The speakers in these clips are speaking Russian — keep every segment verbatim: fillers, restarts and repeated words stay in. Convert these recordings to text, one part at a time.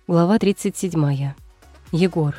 Глава тридцать седьмая. Егор.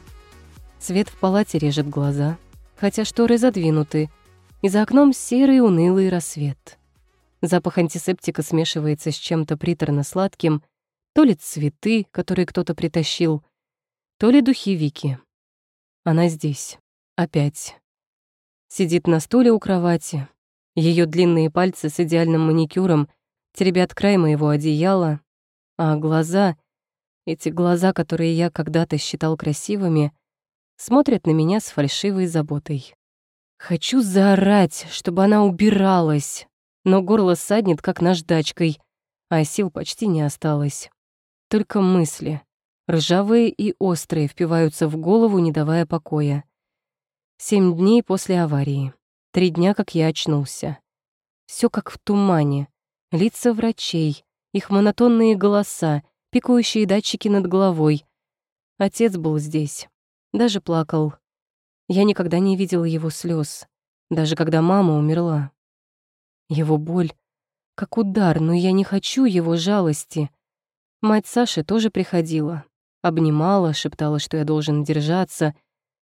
Свет в палате режет глаза, хотя шторы задвинуты, и за окном серый унылый рассвет. Запах антисептика смешивается с чем-то приторно-сладким, то ли цветы, которые кто-то притащил, то ли духи Вики. Она здесь. Опять. Сидит на стуле у кровати. Ее длинные пальцы с идеальным маникюром теребят край моего одеяла, а глаза... Эти глаза, которые я когда-то считал красивыми, смотрят на меня с фальшивой заботой. Хочу заорать, чтобы она убиралась, но горло саднет, как наждачкой, а сил почти не осталось. Только мысли, ржавые и острые, впиваются в голову, не давая покоя. Семь дней после аварии. Три дня, как я очнулся. Всё как в тумане. Лица врачей, их монотонные голоса, пикающие датчики над головой. Отец был здесь. Даже плакал. Я никогда не видела его слез, даже когда мама умерла. Его боль как удар, но я не хочу его жалости. Мать Саши тоже приходила. Обнимала, шептала, что я должен держаться.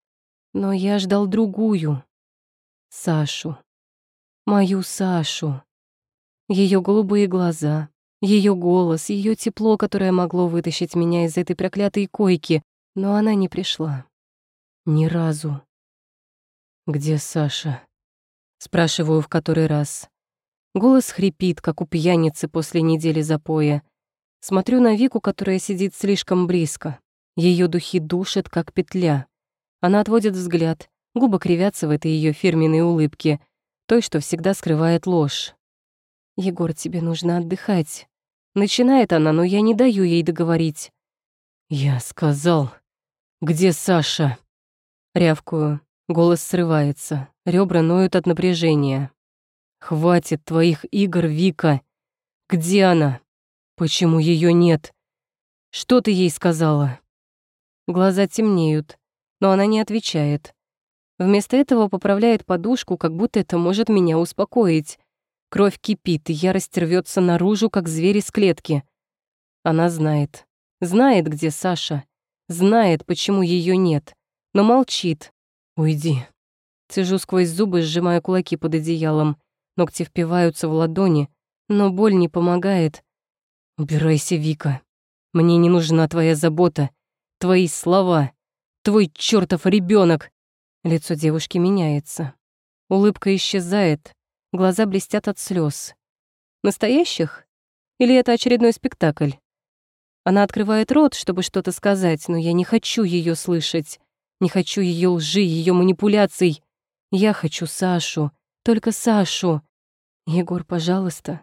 Но я ждал другую. Сашу. Мою Сашу. Ее голубые глаза. Ее голос, ее тепло, которое могло вытащить меня из этой проклятой койки, но она не пришла. Ни разу. «Где Саша?» Спрашиваю в который раз. Голос хрипит, как у пьяницы после недели запоя. Смотрю на Вику, которая сидит слишком близко. Ее духи душат, как петля. Она отводит взгляд, губы кривятся в этой ее фирменной улыбке, той, что всегда скрывает ложь. «Егор, тебе нужно отдыхать». Начинает она, но я не даю ей договорить. «Я сказал, где Саша?» Рявкую. Голос срывается. Ребра ноют от напряжения. «Хватит твоих игр, Вика. Где она? Почему ее нет? Что ты ей сказала?» Глаза темнеют, но она не отвечает. Вместо этого поправляет подушку, как будто это может меня успокоить. Кровь кипит, и ярость рвется наружу, как зверь из клетки. Она знает. Знает, где Саша. Знает, почему ее нет. Но молчит. «Уйди». Цежу сквозь зубы, сжимая кулаки под одеялом. Ногти впиваются в ладони, но боль не помогает. «Убирайся, Вика. Мне не нужна твоя забота, твои слова, твой чёртов ребёнок». Лицо девушки меняется. Улыбка исчезает. Глаза блестят от слез. Настоящих? Или это очередной спектакль? Она открывает рот, чтобы что-то сказать, но я не хочу ее слышать. Не хочу ее лжи, ее манипуляций. Я хочу Сашу. Только Сашу. Егор, пожалуйста.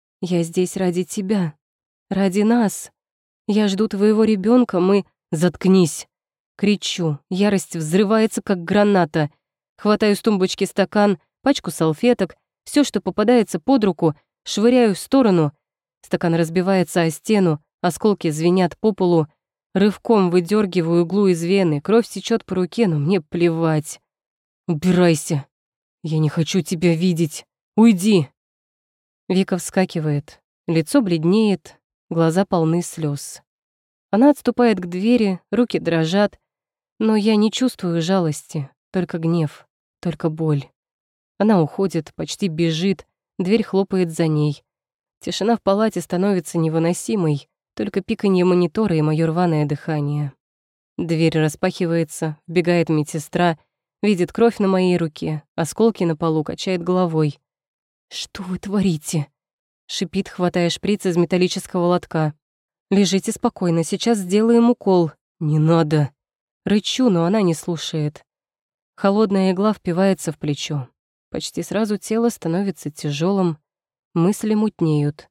Я здесь ради тебя. Ради нас. Я жду твоего ребенка. Мы... Заткнись. Кричу. Ярость взрывается, как граната. Хватаю с тумбочки стакан, пачку салфеток, все, что попадается под руку, швыряю в сторону. Стакан разбивается о стену, осколки звенят по полу. Рывком выдергиваю иглу из вены, кровь течет по руке, но мне плевать. «Убирайся! Я не хочу тебя видеть! Уйди!» Вика вскакивает, лицо бледнеет, глаза полны слез. Она отступает к двери, руки дрожат, но я не чувствую жалости, только гнев, только боль. Она уходит, почти бежит, дверь хлопает за ней. Тишина в палате становится невыносимой, только пиканье монитора и моё рваное дыхание. Дверь распахивается, вбегает медсестра, видит кровь на моей руке, осколки на полу, качает головой. «Что вы творите?» — шипит, хватая шприц из металлического лотка. «Лежите спокойно, сейчас сделаем укол». «Не надо». Рычу, но она не слушает. Холодная игла впивается в плечо. Почти сразу тело становится тяжелым, мысли мутнеют.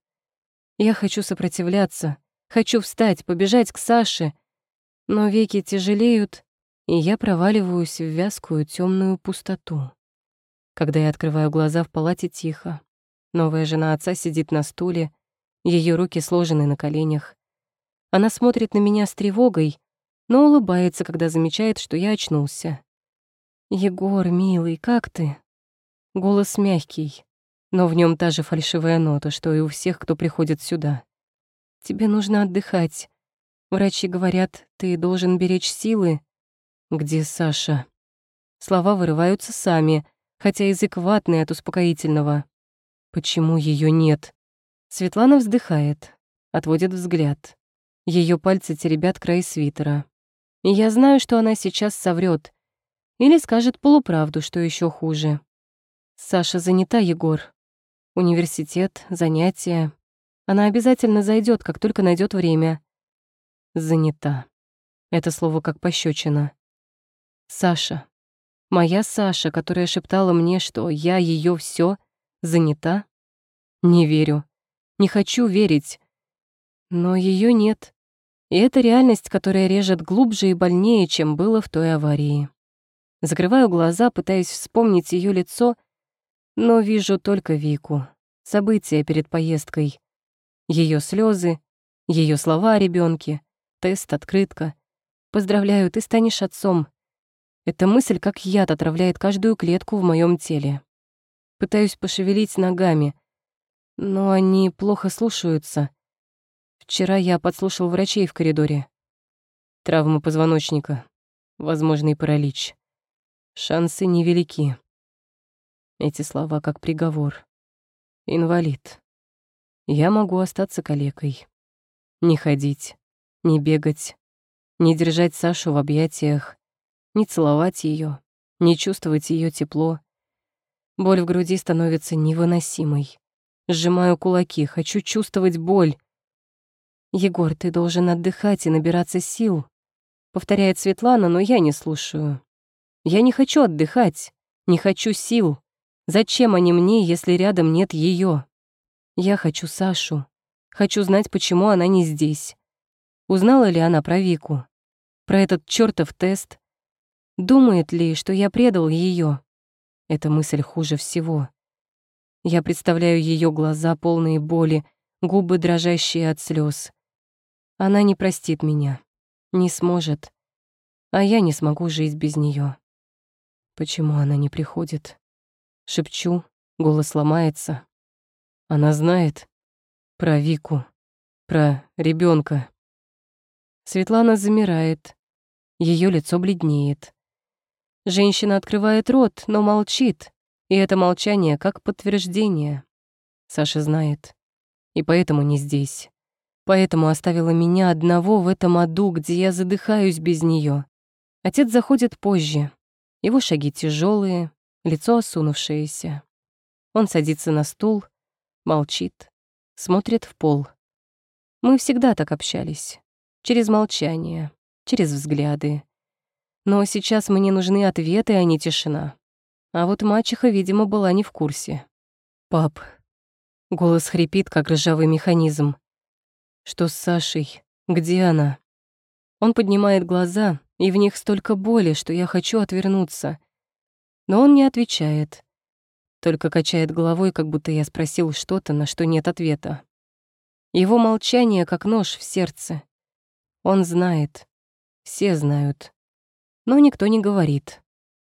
Я хочу сопротивляться, хочу встать, побежать к Саше, но веки тяжелеют, и я проваливаюсь в вязкую темную пустоту. Когда я открываю глаза, в палате тихо. Новая жена отца сидит на стуле, ее руки сложены на коленях. Она смотрит на меня с тревогой, но улыбается, когда замечает, что я очнулся. «Егор, милый, как ты?» Голос мягкий, но в нем та же фальшивая нота, что и у всех, кто приходит сюда. «Тебе нужно отдыхать. Врачи говорят, ты должен беречь силы. Где Саша? Слова вырываются сами, хотя язык ватный от успокоительного. Почему ее нет? Светлана вздыхает, отводит взгляд. Ее пальцы теребят край свитера. И я знаю, что она сейчас соврет или скажет полуправду, что еще хуже. Саша занята, Егор. Университет, занятия. Она обязательно зайдет, как только найдет время. Занята. Это слово как пощечина. Саша. Моя Саша, которая шептала мне, что я ее все занята? Не верю. Не хочу верить. Но ее нет. И это реальность, которая режет глубже и больнее, чем было в той аварии. Закрываю глаза, пытаясь вспомнить ее лицо, но вижу только Вику. События перед поездкой. Ее слезы, ее слова о ребенке, тест, открытка. «Поздравляю, ты станешь отцом». Эта мысль, как яд, отравляет каждую клетку в моем теле. Пытаюсь пошевелить ногами, но они плохо слушаются. Вчера я подслушал врачей в коридоре. Травма позвоночника, возможный паралич. Шансы невелики. Эти слова как приговор. Инвалид. Я могу остаться калекой. Не ходить, не бегать, не держать Сашу в объятиях, не целовать ее, не чувствовать ее тепло. Боль в груди становится невыносимой. Сжимаю кулаки, хочу чувствовать боль. «Егор, ты должен отдыхать и набираться сил», — повторяет Светлана, но я не слушаю. Я не хочу отдыхать, не хочу сил. Зачем они мне, если рядом нет ее? Я хочу Сашу. Хочу знать, почему она не здесь. Узнала ли она про Вику? Про этот чёртов тест? Думает ли, что я предал ее? Эта мысль хуже всего. Я представляю ее глаза, полные боли, губы, дрожащие от слез. Она не простит меня, не сможет, а я не смогу жить без нее. Почему она не приходит? Шепчу, голос ломается. Она знает про Вику, про ребенка. Светлана замирает, ее лицо бледнеет. Женщина открывает рот, но молчит, и это молчание как подтверждение. Саша знает, и поэтому не здесь. Поэтому оставила меня одного в этом аду, где я задыхаюсь без нее. Отец заходит позже. Его шаги тяжелые, лицо осунувшееся. Он садится на стул, молчит, смотрит в пол. Мы всегда так общались. Через молчание, через взгляды. Но сейчас мне нужны ответы, а не тишина. А вот мачеха, видимо, была не в курсе. «Пап». Голос хрипит, как ржавый механизм. «Что с Сашей? Где она?» Он поднимает глаза, и в них столько боли, что я хочу отвернуться. Но он не отвечает. Только качает головой, как будто я спросил что-то, на что нет ответа. Его молчание, как нож в сердце. Он знает. Все знают. Но никто не говорит.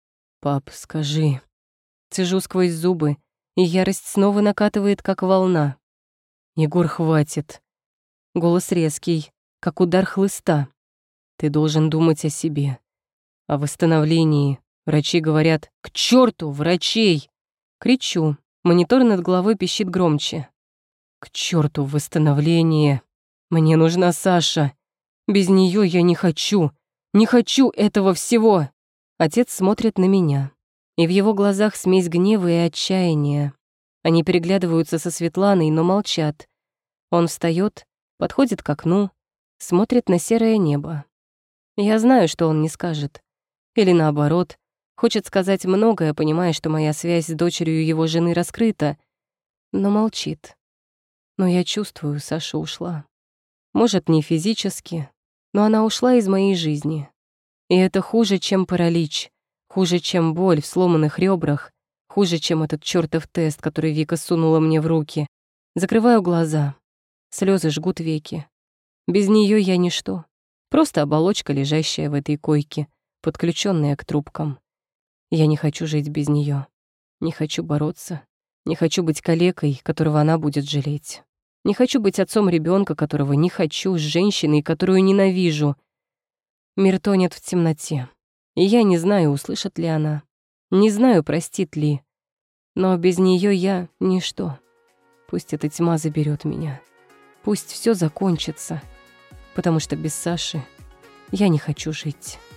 «Пап, скажи». Цежу сквозь зубы, и ярость снова накатывает, как волна. «Егор, хватит». Голос резкий, как удар хлыста. «Ты должен думать о себе, о восстановлении. Врачи говорят, к черту врачей!» Кричу, монитор над головой пищит громче. «К черту восстановление! Мне нужна Саша! Без нее я не хочу! Не хочу этого всего!» Отец смотрит на меня, и в его глазах смесь гнева и отчаяния. Они переглядываются со Светланой, но молчат. Он встаёт, подходит к окну, смотрит на серое небо. Я знаю, что он не скажет. Или наоборот, хочет сказать многое, понимая, что моя связь с дочерью его жены раскрыта, но молчит. Но я чувствую, Саша ушла. Может, не физически, но она ушла из моей жизни. И это хуже, чем паралич, хуже, чем боль в сломанных ребрах, хуже, чем этот чёртов тест, который Вика сунула мне в руки. Закрываю глаза. Слезы жгут веки. Без нее я ничто. Просто оболочка, лежащая в этой койке, подключенная к трубкам. Я не хочу жить без нее. Не хочу бороться. Не хочу быть калекой, которого она будет жалеть. Не хочу быть отцом ребенка, которого не хочу, с женщиной, которую ненавижу. Мир тонет в темноте, и я не знаю, услышит ли она, не знаю, простит ли. Но без нее я — ничто. Пусть эта тьма заберет меня. Пусть все закончится, потому что без Саши я не хочу жить.